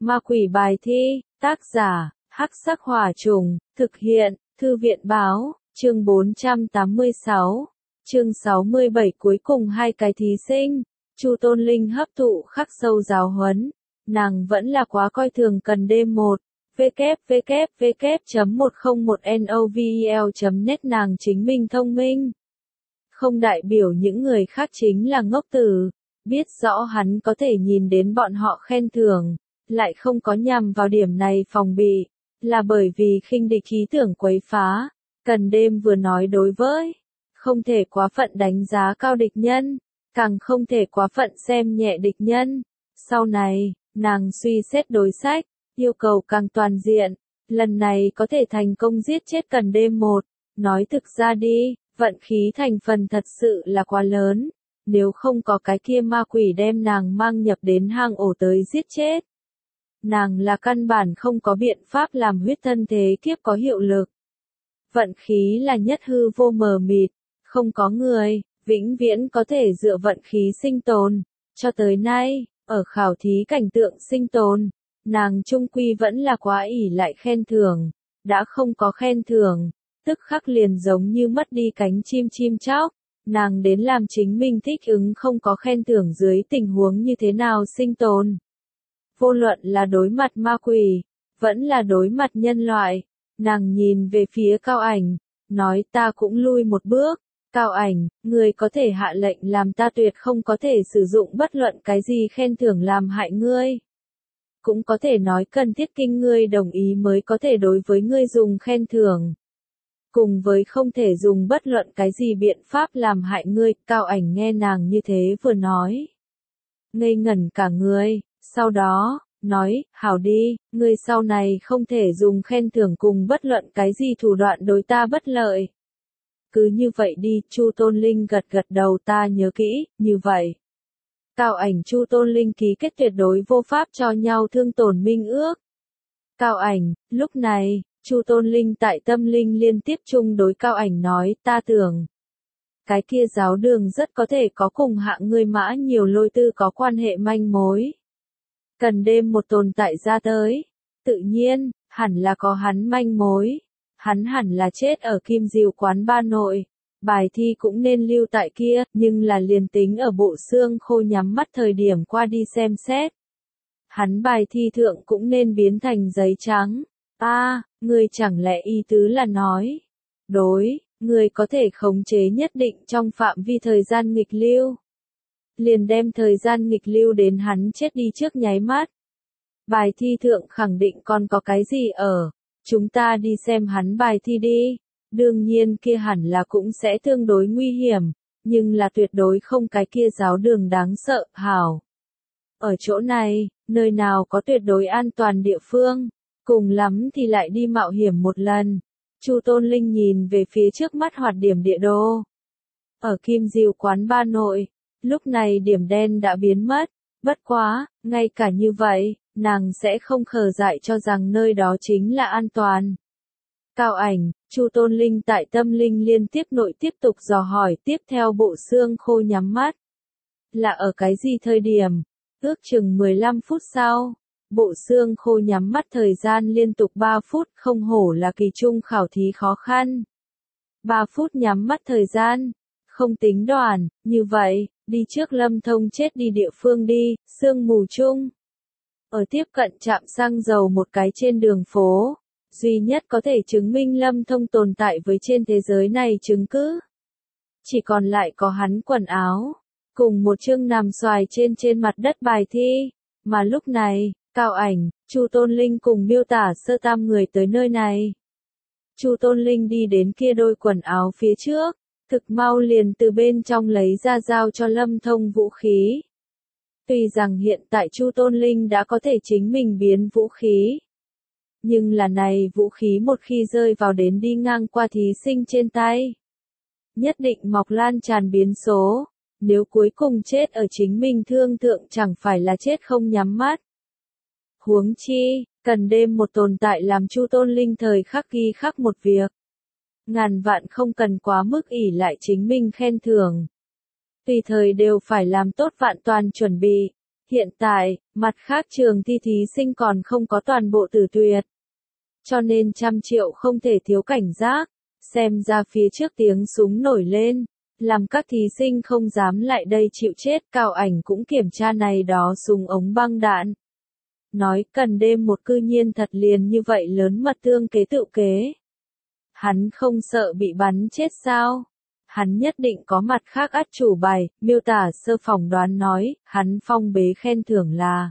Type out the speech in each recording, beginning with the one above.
Ma quỷ bài thi, tác giả, Hắc Sắc Hỏa Trùng, thực hiện, Thư viện báo, chương 486, chương 67 cuối cùng hai cái thí sinh, Chu Tôn Linh hấp thụ khắc sâu giáo huấn, nàng vẫn là quá coi thường cần D1, www.101novel.net nàng chính mình thông minh. Không đại biểu những người khác chính là ngốc tử, biết rõ hắn có thể nhìn đến bọn họ khen thưởng, lại không có nhằm vào điểm này phòng bị, là bởi vì khinh địch ý tưởng quấy phá. Cần đêm vừa nói đối với, không thể quá phận đánh giá cao địch nhân, càng không thể quá phận xem nhẹ địch nhân. Sau này, nàng suy xét đối sách, yêu cầu càng toàn diện, lần này có thể thành công giết chết Cần đêm một. Nói thực ra đi, vận khí thành phần thật sự là quá lớn, nếu không có cái kia ma quỷ đem nàng mang nhập đến hang ổ tới giết chết. Nàng là căn bản không có biện pháp làm huyết thân thế kiếp có hiệu lực. Vận khí là nhất hư vô mờ mịt, không có người, vĩnh viễn có thể dựa vận khí sinh tồn. Cho tới nay, ở khảo thí cảnh tượng sinh tồn, nàng trung quy vẫn là quá ỷ lại khen thưởng, đã không có khen thưởng, tức khắc liền giống như mất đi cánh chim chóc, nàng đến làm chính mình thích ứng không có khen thưởng dưới tình huống như thế nào sinh tồn. Vô luận là đối mặt ma quỷ, vẫn là đối mặt nhân loại, nàng nhìn về phía Cao Ảnh, nói ta cũng lui một bước, Cao Ảnh, người có thể hạ lệnh làm ta tuyệt không có thể sử dụng bất luận cái gì khen thưởng làm hại ngươi. Cũng có thể nói cần thiết kinh ngươi đồng ý mới có thể đối với ngươi dùng khen thưởng. Cùng với không thể dùng bất luận cái gì biện pháp làm hại ngươi, Cao Ảnh nghe nàng như thế vừa nói. Ngây ngẩn cả người, sau đó, nói, hảo đi, ngươi sau này không thể dùng khen thưởng cùng bất luận cái gì thủ đoạn đối ta bất lợi. Cứ như vậy đi, Chu Tôn Linh gật gật đầu ta nhớ kỹ, như vậy. Cao Ảnh Chu Tôn Linh ký kết tuyệt đối vô pháp cho nhau thương tổn minh ước. Cao Ảnh, lúc này, Chu Tôn Linh tại tâm linh liên tiếp chung đối Cao Ảnh nói, ta tưởng. Cái kia giáo đường rất có thể có cùng hạng người mã nhiều lôi tư có quan hệ manh mối. Cần đêm một tồn tại ra tới. Tự nhiên, hẳn là có hắn manh mối. Hắn hẳn là chết ở Kim Diều quán ba nội. Bài thi cũng nên lưu tại kia, nhưng là liền tính ở bộ xương khô nhắm mắt thời điểm qua đi xem xét. Hắn bài thi thượng cũng nên biến thành giấy trắng. Người chẳng lẽ ý tứ là nói. Đối, người có thể khống chế nhất định trong phạm vi thời gian nghịch lưu. Liền đem thời gian nghịch lưu đến hắn chết đi trước nháy mắt. Bài thi thượng khẳng định còn có cái gì ở. Chúng ta đi xem hắn bài thi đi. Đương nhiên kia hẳn là cũng sẽ tương đối nguy hiểm, nhưng là tuyệt đối không cái kia giáo đường đáng sợ, hảo. Ở chỗ này, nơi nào có tuyệt đối an toàn địa phương, cùng lắm thì lại đi mạo hiểm một lần. Chu Tôn Linh nhìn về phía trước mắt hoạt điểm địa đồ. Ở Kim Diều quán ba nội, lúc này điểm đen đã biến mất, bất quá, ngay cả như vậy, nàng sẽ không khờ dại cho rằng nơi đó chính là an toàn. Cao Ảnh, Chu Tôn Linh tại tâm linh liên tiếp nội tiếp tục dò hỏi tiếp theo bộ xương khô nhắm mắt. Là ở cái gì thời điểm? Ước chừng 15 phút sau, bộ xương khô nhắm mắt thời gian liên tục 3 phút không hổ là kỳ trung khảo thí khó khăn. 3 phút nhắm mắt thời gian, không tính đoàn, như vậy, đi trước Lâm Thông chết đi địa phương đi, sương mù chung. Ở tiếp cận trạm xăng dầu một cái trên đường phố. Duy nhất có thể chứng minh Lâm Thông tồn tại với trên thế giới này chứng cứ. Chỉ còn lại có hắn quần áo, cùng một chương nằm xoài trên mặt đất bài thi, mà lúc này, Cao Ảnh, Chu Tôn Linh cùng miêu tả sơ tam người tới nơi này. Chu Tôn Linh đi đến kia đôi quần áo phía trước, thực mau liền từ bên trong lấy ra giao cho Lâm Thông vũ khí. Tuy rằng hiện tại Chu Tôn Linh đã có thể chính mình biến vũ khí. Nhưng là này vũ khí một khi rơi vào đến đi ngang qua thí sinh trên tay. Nhất định mọc lan tràn biến số, nếu cuối cùng chết ở chính mình thương thượng chẳng phải là chết không nhắm mắt. Huống chi, cần đêm một tồn tại làm Chu Tôn Linh thời khắc ghi khắc một việc. Ngàn vạn không cần quá mức ỷ lại chính mình khen thưởng. Tùy thời đều phải làm tốt vạn toàn chuẩn bị. Hiện tại, mặt khác trường thi thí sinh còn không có toàn bộ tử tuyệt. Cho nên 100 triệu không thể thiếu cảnh giác. Xem ra phía trước tiếng súng nổi lên, làm các thí sinh không dám lại đây chịu chết. Cao Ảnh cũng kiểm tra này đó súng ống băng đạn. Nói cần đêm một cư nhiên thật liền như vậy lớn mật tương kế tự kế. Hắn không sợ bị bắn chết sao? Hắn nhất định có mặt khác át chủ bài. Miêu tả sơ phỏng đoán nói, hắn phong bế khen thưởng là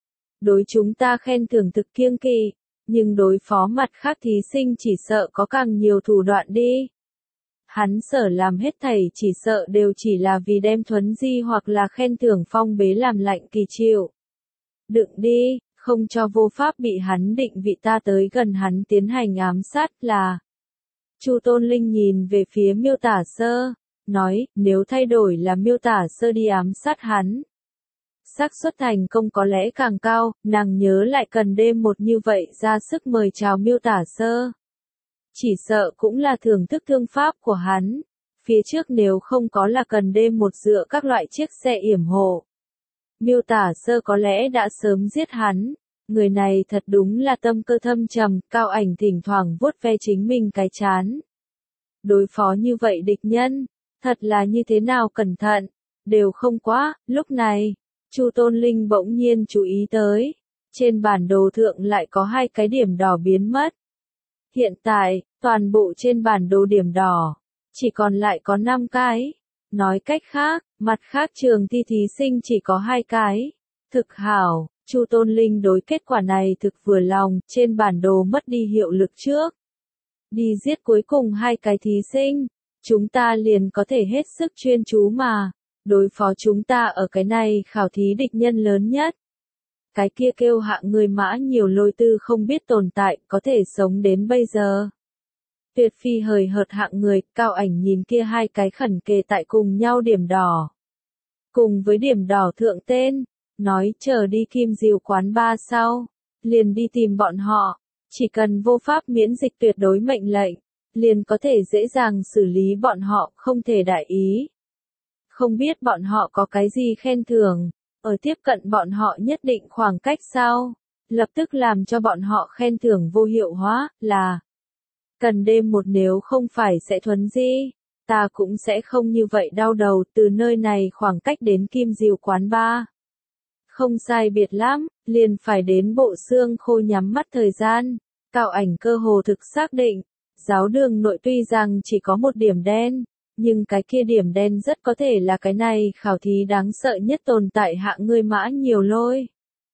đối chúng ta khen thưởng thực kiêng kỵ, nhưng đối phó mặt khác thí sinh chỉ sợ có càng nhiều thủ đoạn đi. Hắn sở làm hết thảy chỉ sợ đều chỉ là vì đem thuấn di hoặc là khen thưởng phong bế làm lạnh kỳ chịu. Đựng đi, không cho vô pháp bị hắn định vị ta tới gần hắn tiến hành ám sát là. Chu Tôn Linh nhìn về phía Miêu Tả Sơ, nói, nếu thay đổi là Miêu Tả Sơ đi ám sát hắn, xác suất thành công có lẽ càng cao. Nàng nhớ lại cần đêm một như vậy ra sức mời chào Miêu Tả Sơ. Chỉ sợ cũng là thưởng thức thương pháp của hắn. Phía trước nếu không có là cần đêm một dựa các loại chiếc xe yểm hộ, Miêu Tả Sơ có lẽ đã sớm giết hắn. Người này thật đúng là tâm cơ thâm trầm. Cao Ảnh thỉnh thoảng vuốt ve chính mình cái trán. Đối phó như vậy địch nhân, thật là như thế nào cẩn thận, đều không quá. Lúc này, Chu Tôn Linh bỗng nhiên chú ý tới, trên bản đồ thượng lại có 2 cái điểm đỏ biến mất. Hiện tại, toàn bộ trên bản đồ điểm đỏ, chỉ còn lại có 5 cái. Nói cách khác, mặt khác trường thi thí sinh chỉ có 2 cái. Thực hảo, Chu Tôn Linh đối kết quả này thực vừa lòng, trên bản đồ mất đi hiệu lực trước. Đi giết cuối cùng 2 cái thí sinh, chúng ta liền có thể hết sức chuyên chú mà đối phó chúng ta ở cái này khảo thí địch nhân lớn nhất. Cái kia kêu hạng người Mã Nhiều Lôi Tư không biết tồn tại, có thể sống đến bây giờ. Tuyệt phi hời hợt hạng người. Cao Ảnh nhìn kia 2 cái khẩn kề tại cùng nhau điểm đỏ, cùng với điểm đỏ thượng tên, nói chờ đi Kim Diều quán ba sau, liền đi tìm bọn họ, chỉ cần vô pháp miễn dịch tuyệt đối mệnh lệnh, liền có thể dễ dàng xử lý bọn họ, không thể đại ý. Không biết bọn họ có cái gì khen thưởng, ở tiếp cận bọn họ nhất định khoảng cách sau, lập tức làm cho bọn họ khen thưởng vô hiệu hóa, là cần đêm một nếu không phải sẽ thuấn di, ta cũng sẽ không như vậy đau đầu. Từ nơi này khoảng cách đến Kim Diều quán ba không sai biệt lắm, liền phải đến Bộ Xương Khô nhắm mắt thời gian. Cao Ảnh cơ hồ thực xác định, giáo đường nội tuy rằng chỉ có một điểm đen, nhưng cái kia điểm đen rất có thể là cái này khảo thí đáng sợ nhất tồn tại hạng người Mã Nhiều Lôi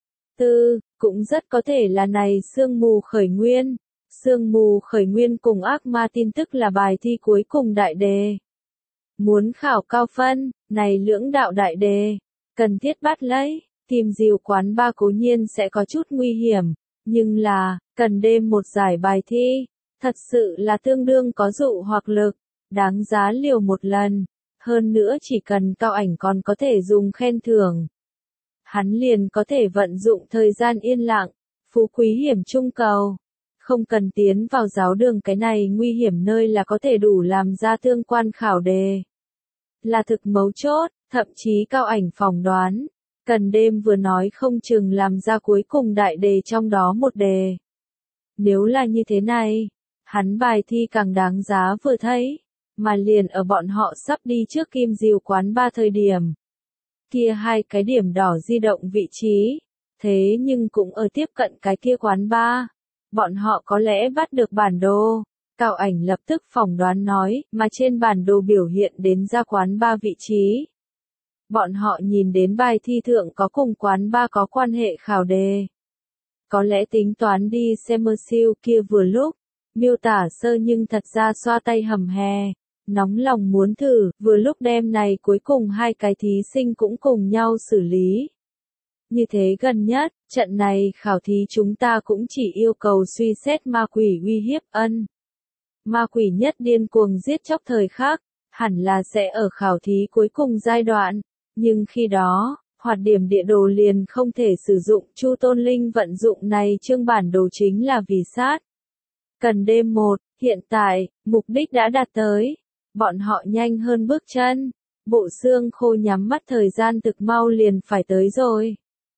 Tư, cũng rất có thể là này sương mù khởi nguyên. Sương mù khởi nguyên cùng ác ma tin tức là bài thi cuối cùng đại đề. Muốn khảo cao phân, này lưỡng đạo đại đề, cần thiết bắt lấy. Kim Diều quán ba cố nhiên sẽ có chút nguy hiểm, nhưng là, cần đêm một giải bài thi, thật sự là tương đương có dụ hoặc lực, đáng giá liều một lần. Hơn nữa chỉ cần Cao Ảnh còn có thể dùng khen thưởng, hắn liền có thể vận dụng thời gian yên lặng, phú quý hiểm trung cầu. Không cần tiến vào giáo đường cái này nguy hiểm nơi là có thể đủ làm ra tương quan khảo đề. Là thực mấu chốt, thậm chí Cao Ảnh phỏng đoán. Cần đêm vừa nói không chừng làm ra cuối cùng đại đề trong đó một đề. Nếu là như thế này, hắn bài thi càng đáng giá vừa thấy, mà liền ở bọn họ sắp đi trước Kim Diều quán ba thời điểm. Kia 2 cái điểm đỏ di động vị trí, thế nhưng cũng ở tiếp cận cái kia quán ba. Bọn họ có lẽ bắt được bản đồ. Cao Ảnh lập tức phỏng đoán nói, mà trên bản đồ biểu hiện đến ra quán ba vị trí. Bọn họ nhìn đến bài thi thượng có cùng quán ba có quan hệ khảo đề. Có lẽ tính toán đi xem mơ siêu kia vừa lúc. Miêu Tả Sơ nhưng thật ra xoa tay hầm hè, nóng lòng muốn thử, vừa lúc đêm này cuối cùng 2 cái thí sinh cũng cùng nhau xử lý. Như thế gần nhất, trận này khảo thí chúng ta cũng chỉ yêu cầu suy xét ma quỷ uy hiếp ân. Ma quỷ nhất điên cuồng giết chóc thời khắc, hẳn là sẽ ở khảo thí cuối cùng giai đoạn, nhưng khi đó, hoạt điểm địa đồ liền không thể sử dụng. Chu Tôn Linh vận dụng này chương bản đồ chính là vì sát. Cần đêm một, hiện tại, mục đích đã đạt tới. Bọn họ nhanh hơn bước chân. Bộ Xương Khô nhắm mắt thời gian thực mau liền phải tới rồi.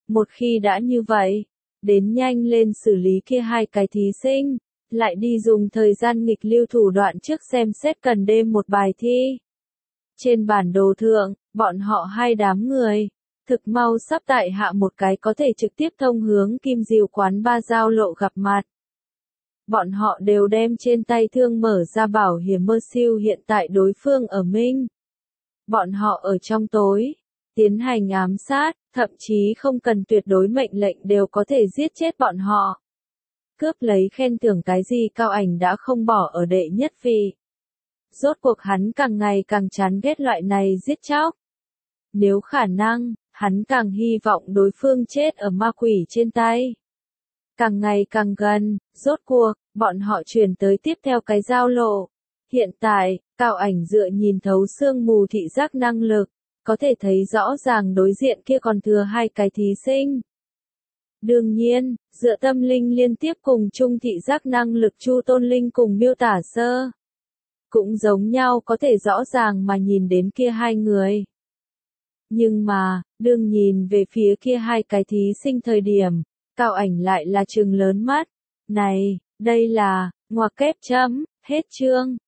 Một khi đã như vậy, đến nhanh lên xử lý kia hai cái thí sinh, lại đi dùng thời gian nghịch lưu thủ đoạn trước xem xét cần đêm một bài thi. Trên bản đồ thượng, bọn họ hai đám người, thực mau sắp tại hạ một cái có thể trực tiếp thông hướng Kim Diều quán ba giao lộ gặp mặt. Bọn họ đều đem trên tay thương mở ra bảo hiểm mơ siêu hiện tại đối phương ở Minh. Bọn họ ở trong tối, tiến hành ám sát, thậm chí không cần tuyệt đối mệnh lệnh đều có thể giết chết bọn họ. Cướp lấy khen thưởng cái gì Cao Ảnh đã không bỏ ở đệ nhất vị. Rốt cuộc hắn càng ngày càng chán ghét loại này giết chóc. Nếu khả năng, hắn càng hy vọng đối phương chết ở ma quỷ trên tay. Càng ngày càng gần, rốt cuộc, bọn họ chuyển tới tiếp theo cái giao lộ. Hiện tại, Cao Ảnh dựa nhìn thấu sương mù thị giác năng lực, có thể thấy rõ ràng đối diện kia còn thừa hai cái thí sinh. Đương nhiên, dựa tâm linh liên tiếp cùng chung thị giác năng lực Chu Tôn Linh cùng miêu tả sơ. Cũng giống nhau có thể rõ ràng mà nhìn đến kia hai người. Nhưng mà, đương nhìn về phía kia hai cái thí sinh thời điểm, Cao Ảnh lại là trừng lớn mắt. Này, đây là, ngoặc kép chấm, hết chương.